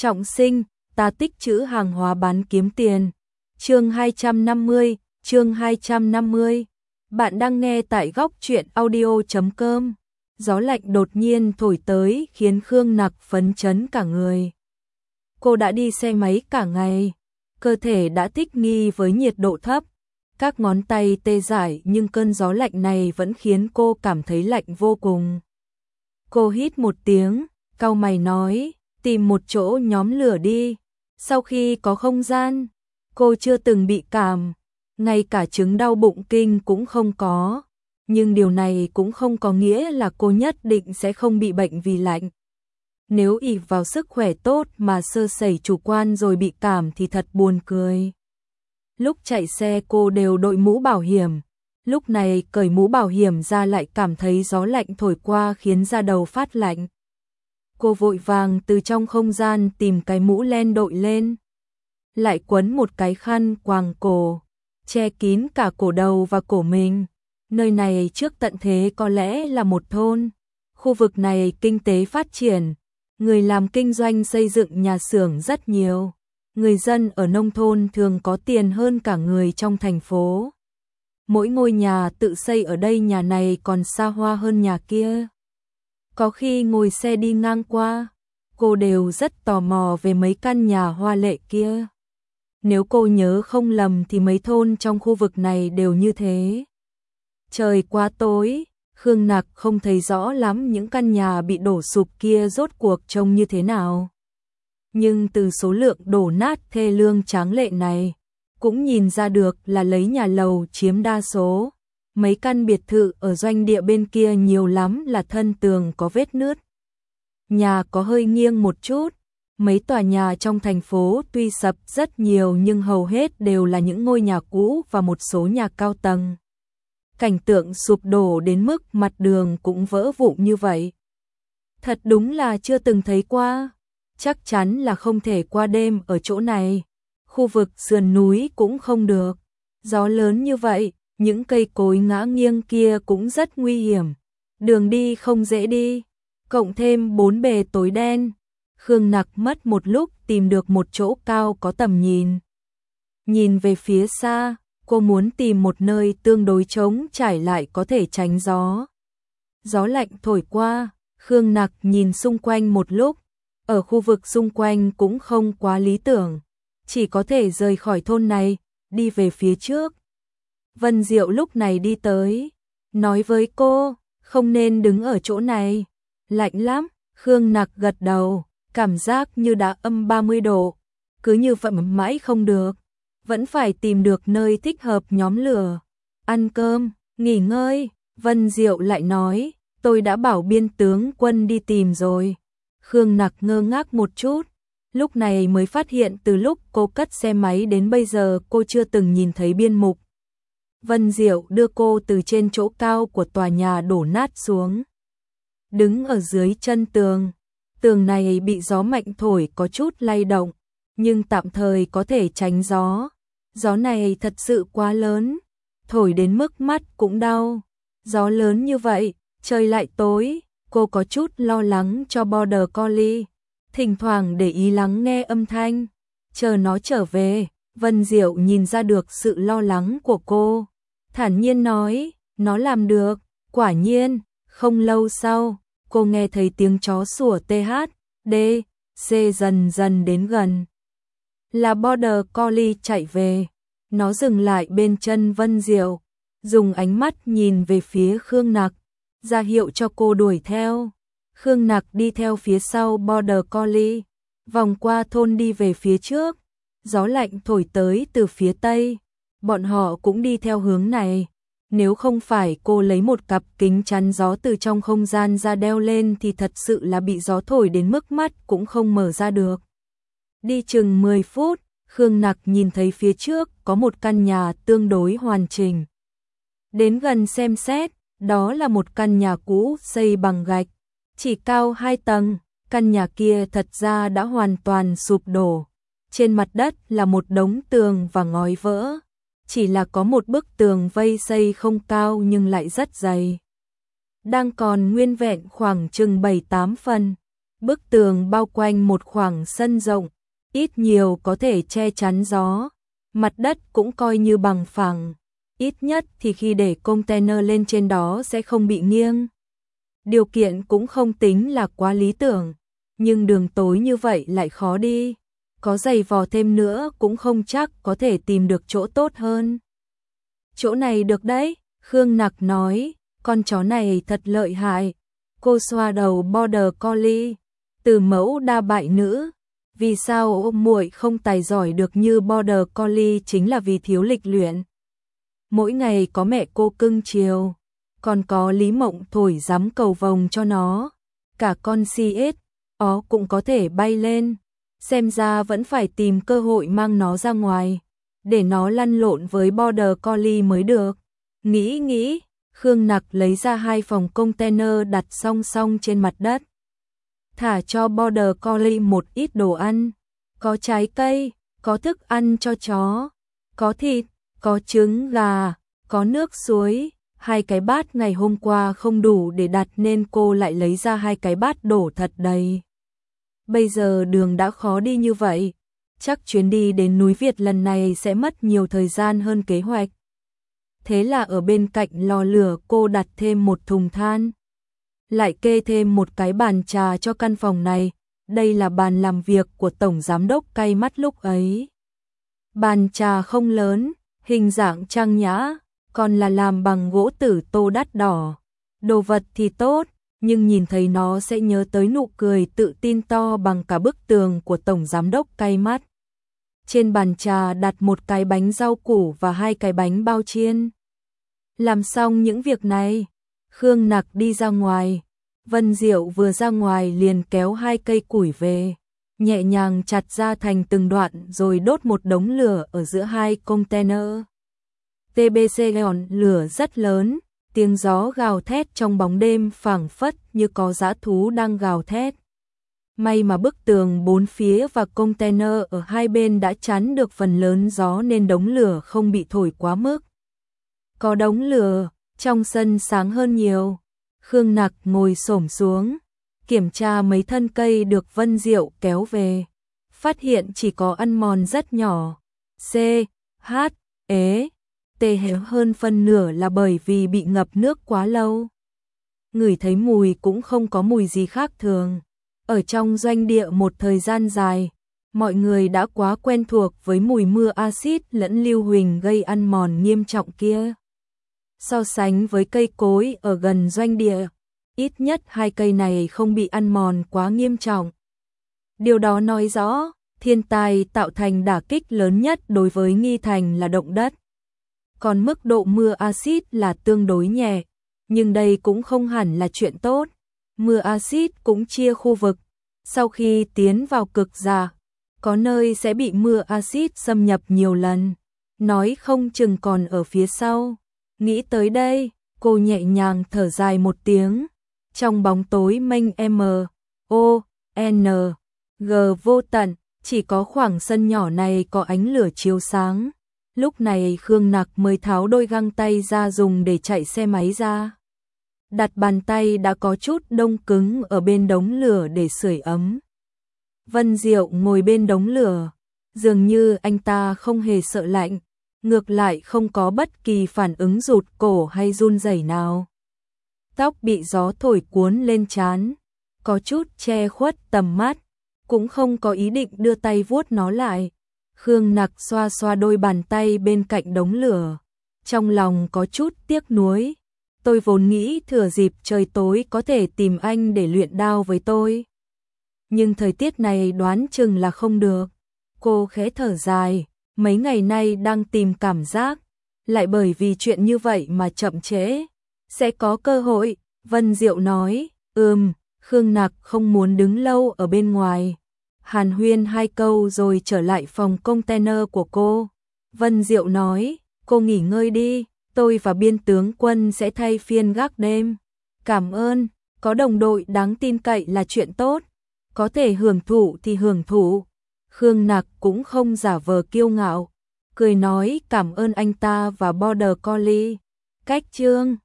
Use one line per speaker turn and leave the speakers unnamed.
Trọng sinh, ta tích trữ hàng hóa bán kiếm tiền. Chương 250, chương 250. Bạn đang nghe tại góc truyện audio.com. Gió lạnh đột nhiên thổi tới khiến Khương Nặc phấn chấn cả người. Cô đã đi xe máy cả ngày, cơ thể đã thích nghi với nhiệt độ thấp. Các ngón tay tê dại nhưng cơn gió lạnh này vẫn khiến cô cảm thấy lạnh vô cùng. Cô hít một tiếng, cau mày nói, tìm một chỗ nhóm lửa đi. Sau khi có không gian, cô chưa từng bị cảm, ngay cả chứng đau bụng kinh cũng không có. Nhưng điều này cũng không có nghĩa là cô nhất định sẽ không bị bệnh vì lạnh. Nếu ỷ vào sức khỏe tốt mà sơ sẩy chủ quan rồi bị cảm thì thật buồn cười. Lúc chạy xe cô đều đội mũ bảo hiểm, lúc này cởi mũ bảo hiểm ra lại cảm thấy gió lạnh thổi qua khiến da đầu phát lạnh. Cô vội vàng từ trong không gian tìm cái mũ len đội lên, lại quấn một cái khăn quàng cổ, che kín cả cổ đầu và cổ mình. Nơi này trước tận thế có lẽ là một thôn. Khu vực này kinh tế phát triển, người làm kinh doanh xây dựng nhà xưởng rất nhiều. Người dân ở nông thôn thường có tiền hơn cả người trong thành phố. Mỗi ngôi nhà tự xây ở đây nhà này còn xa hoa hơn nhà kia. Có khi ngồi xe đi ngang qua, cô đều rất tò mò về mấy căn nhà hoa lệ kia. Nếu cô nhớ không lầm thì mấy thôn trong khu vực này đều như thế. Trời quá tối, Khương Nặc không thấy rõ lắm những căn nhà bị đổ sụp kia rốt cuộc trông như thế nào. Nhưng từ số lượng đổ nát thê lương tráng lệ này, cũng nhìn ra được là lấy nhà lầu chiếm đa số. Mấy căn biệt thự ở doanh địa bên kia nhiều lắm là thân tường có vết nứt. Nhà có hơi nghiêng một chút. Mấy tòa nhà trong thành phố tuy sập rất nhiều nhưng hầu hết đều là những ngôi nhà cũ và một số nhà cao tầng. Cảnh tượng sụp đổ đến mức mặt đường cũng vỡ vụn như vậy. Thật đúng là chưa từng thấy qua. Chắc chắn là không thể qua đêm ở chỗ này. Khu vực sườn núi cũng không được. Gió lớn như vậy, những cây cối ngã nghiêng kia cũng rất nguy hiểm. Đường đi không dễ đi, cộng thêm bốn bề tối đen. Khương Nặc mất một lúc tìm được một chỗ cao có tầm nhìn. Nhìn về phía xa, cô muốn tìm một nơi tương đối trống trải lại có thể tránh gió. Gió lạnh thổi qua, Khương Nặc nhìn xung quanh một lúc. Ở khu vực xung quanh cũng không quá lý tưởng, chỉ có thể rời khỏi thôn này, đi về phía trước. Vân Diệu lúc này đi tới, nói với cô, không nên đứng ở chỗ này, lạnh lắm. Khương Nặc gật đầu, cảm giác như đã âm 30 độ, cứ như vậy mãi không được, vẫn phải tìm được nơi thích hợp nhóm lửa, ăn cơm, nghỉ ngơi. Vân Diệu lại nói, tôi đã bảo biên tướng quân đi tìm rồi. Khương Nặc ngơ ngác một chút, lúc này mới phát hiện từ lúc cô cất xe máy đến bây giờ cô chưa từng nhìn thấy biên mục. Vân Diệu đưa cô từ trên chỗ cao của tòa nhà đổ nát xuống. Đứng ở dưới chân tường, tường này bị gió mạnh thổi có chút lay động, nhưng tạm thời có thể tránh gió. Gió này thật sự quá lớn, thổi đến mức mắt cũng đau. Gió lớn như vậy, trời lại tối, cô có chút lo lắng cho Border Collie, thỉnh thoảng để ý lắng nghe âm thanh, chờ nó trở về. Vân Diệu nhìn ra được sự lo lắng của cô, thản nhiên nói, nó làm được. Quả nhiên, không lâu sau, cô nghe thấy tiếng chó sủa THD, C dần dần đến gần. Là Border Collie chạy về, nó dừng lại bên chân Vân Diệu, dùng ánh mắt nhìn về phía Khương Nặc, ra hiệu cho cô đuổi theo. Khương Nặc đi theo phía sau Border Collie, vòng qua thôn đi về phía trước. Gió lạnh thổi tới từ phía tây, bọn họ cũng đi theo hướng này. Nếu không phải cô lấy một cặp kính chắn gió từ trong không gian ra đeo lên thì thật sự là bị gió thổi đến mức mắt cũng không mở ra được. Đi chừng 10 phút, Khương Nặc nhìn thấy phía trước có một căn nhà tương đối hoàn chỉnh. Đến gần xem xét, đó là một căn nhà cũ xây bằng gạch, chỉ cao 2 tầng. Căn nhà kia thật ra đã hoàn toàn sụp đổ. Trên mặt đất là một đống tường và ngói vỡ. Chỉ là có một bức tường vây xây không cao nhưng lại rất dày. Đang còn nguyên vẹn khoảng chừng 7-8 phần. Bức tường bao quanh một khoảng sân rộng, ít nhiều có thể che chắn gió, mặt đất cũng coi như bằng phẳng, ít nhất thì khi để container lên trên đó sẽ không bị nghiêng. Điều kiện cũng không tính là quá lý tưởng, nhưng đường tối như vậy lại khó đi, có giày vò thêm nữa cũng không chắc có thể tìm được chỗ tốt hơn. Chỗ này được đấy, Khương Nặc nói, con chó này thật lợi hại. Cô xoa đầu Border Collie, từ mẫu đa bại nữ. Vì sao muội không tài giỏi được như Border Collie chính là vì thiếu lịch luyện. Mỗi ngày có mẹ cô cưng chiều, còn có Lý Mộng thổi giám cầu vồng cho nó. Cả con CS, ó cũng có thể bay lên. Xem ra vẫn phải tìm cơ hội mang nó ra ngoài, để nó lăn lộn với Border Collie mới được. Nghĩ, Khương Nặc lấy ra 2 phòng container đặt song song trên mặt đất. Thả cho Border Collie một ít đồ ăn, có trái cây, có thức ăn cho chó, có thịt, có trứng gà, có nước suối. 2 cái bát ngày hôm qua không đủ để đặt nên cô lại lấy ra 2 cái bát đổ thật đầy. Bây giờ đường đã khó đi như vậy, chắc chuyến đi đến núi Việt lần này sẽ mất nhiều thời gian hơn kế hoạch. Thế là ở bên cạnh lò lửa cô đặt thêm một thùng than, lại kê thêm một cái bàn trà cho căn phòng này. Đây là bàn làm việc của Tổng Giám đốc cay mắt lúc ấy. Bàn trà không lớn, hình dạng trang nhã, còn là làm bằng gỗ tử tô đắt đỏ. Đồ vật thì tốt, nhưng nhìn thấy nó sẽ nhớ tới nụ cười tự tin to bằng cả bức tường của Tổng Giám đốc cay mắt. Trên bàn trà đặt một cái bánh rau củ và 2 cái bánh bao chiên. Làm xong những việc này, Khương Nặc đi ra ngoài. Vân Diệu vừa ra ngoài liền kéo 2 cây củi về, nhẹ nhàng chặt ra thành từng đoạn rồi đốt một đống lửa ở giữa 2 container. TBC ngọn lửa rất lớn, tiếng gió gào thét trong bóng đêm phảng phất như có dã thú đang gào thét. May mà bức tường 4 phía và container ở 2 bên đã chắn được phần lớn gió nên đống lửa không bị thổi quá mức. Có đống lửa, trong sân sáng hơn nhiều. Khương Nặc ngồi xổm xuống, kiểm tra mấy thân cây được Vân Diệu kéo về. Phát hiện chỉ có ăn mòn rất nhỏ. C, H, E, T héo hơn phân nửa là bởi vì bị ngập nước quá lâu. Ngửi thấy mùi cũng không có mùi gì khác thường. Ở trong doanh địa một thời gian dài, mọi người đã quá quen thuộc với mùi mưa axit lẫn lưu huỳnh gây ăn mòn nghiêm trọng kia. So sánh với cây cối ở gần doanh địa, ít nhất 2 cây này không bị ăn mòn quá nghiêm trọng. Điều đó nói rõ, thiên tai tạo thành đả kích lớn nhất đối với Nghi Thành là động đất. Còn mức độ mưa axit là tương đối nhẹ, nhưng đây cũng không hẳn là chuyện tốt. Mưa axit cũng chia khu vực, sau khi tiến vào cực già, có nơi sẽ bị mưa axit xâm nhập nhiều lần, nói không chừng còn ở phía sau. Nghĩ tới đây, cô nhẹ nhàng thở dài một tiếng. Trong bóng tối mênh M.O.N.G vô tận, chỉ có khoảng sân nhỏ này có ánh lửa chiếu sáng. Lúc này Khương Nặc mới tháo đôi găng tay ra dùng để chạy xe máy ra. Đặt bàn tay đã có chút đông cứng ở bên đống lửa để sưởi ấm. Vân Diệu ngồi bên đống lửa, dường như anh ta không hề sợ lạnh, ngược lại không có bất kỳ phản ứng rụt cổ hay run rẩy nào. Tóc bị gió thổi cuốn lên trán, có chút che khuất tầm mắt, cũng không có ý định đưa tay vuốt nó lại. Khương Nặc xoa xoa đôi bàn tay bên cạnh đống lửa, trong lòng có chút tiếc nuối. Tôi vốn nghĩ thừa dịp trời tối có thể tìm anh để luyện đao với tôi. Nhưng thời tiết này đoán chừng là không được. Cô khẽ thở dài, mấy ngày nay đang tìm cảm giác, lại bởi vì chuyện như vậy mà chậm trễ. Sẽ có cơ hội, Vân Diệu nói. Khương Nặc không muốn đứng lâu ở bên ngoài. Hàn huyên 2 câu rồi trở lại phòng container của cô. Vân Diệu nói, cô nghỉ ngơi đi, tôi và biên tướng Quân sẽ thay phiên gác đêm. Cảm ơn, có đồng đội đáng tin cậy là chuyện tốt, có thể hưởng thụ thì hưởng thụ. Khương Nặc cũng không giả vờ kiêu ngạo, cười nói cảm ơn anh ta và Border Collie. Cách chương